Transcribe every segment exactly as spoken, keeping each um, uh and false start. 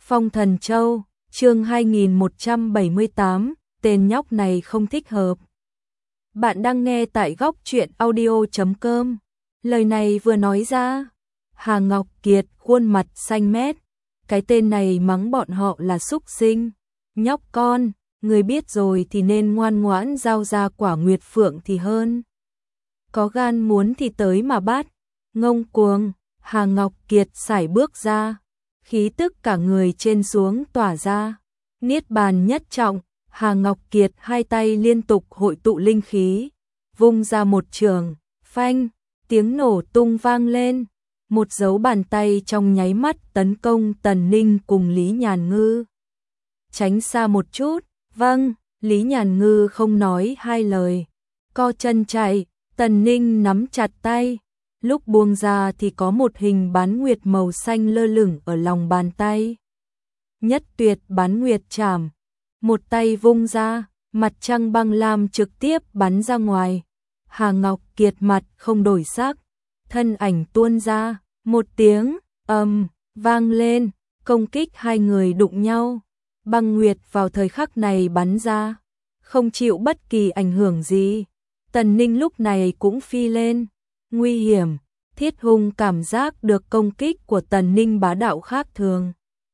Phong Thần Châu, chương hai nghìn một trăm bảy mươi tám, tên nhóc này không thích hợp. Bạn đang nghe tại góc truyện audio chấm com. Lời này vừa nói ra, Hà Ngọc Kiệt khuôn mặt xanh mét. Cái tên này mắng bọn họ là súc sinh. Nhóc con, người biết rồi thì nên ngoan ngoãn giao ra quả nguyệt phượng thì hơn. Có gan muốn thì tới mà bắt. Ngông cuồng, Hà Ngọc Kiệt sải bước ra. Khí tức cả người trên xuống tỏa ra. Niết bàn nhất trọng, Hà Ngọc Kiệt hai tay liên tục hội tụ linh khí, vung ra một trường, phanh, tiếng nổ tung vang lên. Một dấu bàn tay trong nháy mắt tấn công Tần Ninh cùng Lý Nhàn Ngư. Tránh xa một chút, vâng, Lý Nhàn Ngư không nói hai lời. Co chân chạy, Tần Ninh nắm chặt tay. Lúc buông ra thì có một hình bán nguyệt màu xanh lơ lửng ở lòng bàn tay. Nhất tuyệt bán nguyệt chảm. Một tay vung ra, mặt trăng băng lam trực tiếp bắn ra ngoài. Hà Ngọc Kiệt mặt không đổi sắc, thân ảnh tuôn ra, một tiếng ầm vang lên, công kích hai người đụng nhau. Băng nguyệt vào thời khắc này bắn ra, không chịu bất kỳ ảnh hưởng gì. Tần Ninh lúc này cũng phi lên, nguy hiểm. Thiết Hung cảm giác được công kích của Tần Ninh bá đạo khác thường.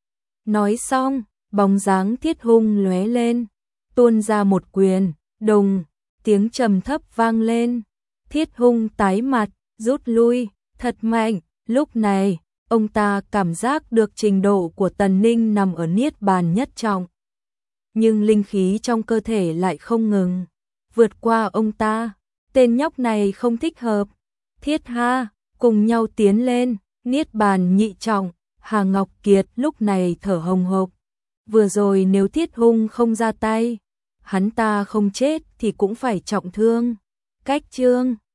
Nói xong, bóng dáng Thiết Hung lóe lên, tuôn ra một quyền, đùng, tiếng trầm thấp vang lên. Thiết Hung tái mặt, rút lui, thật mạnh. Lúc này, ông ta cảm giác được trình độ của Tần Ninh nằm ở niết bàn nhất trọng. Nhưng linh khí trong cơ thể lại không ngừng vượt qua ông ta. Tên nhóc này không thích hợp. Thiết Ha, cùng nhau tiến lên, niết bàn nhị trọng. Hà Ngọc Kiệt lúc này thở hồng hộc. Vừa rồi nếu Thiết Hung không ra tay, hắn ta không chết thì cũng phải trọng thương. Cách chương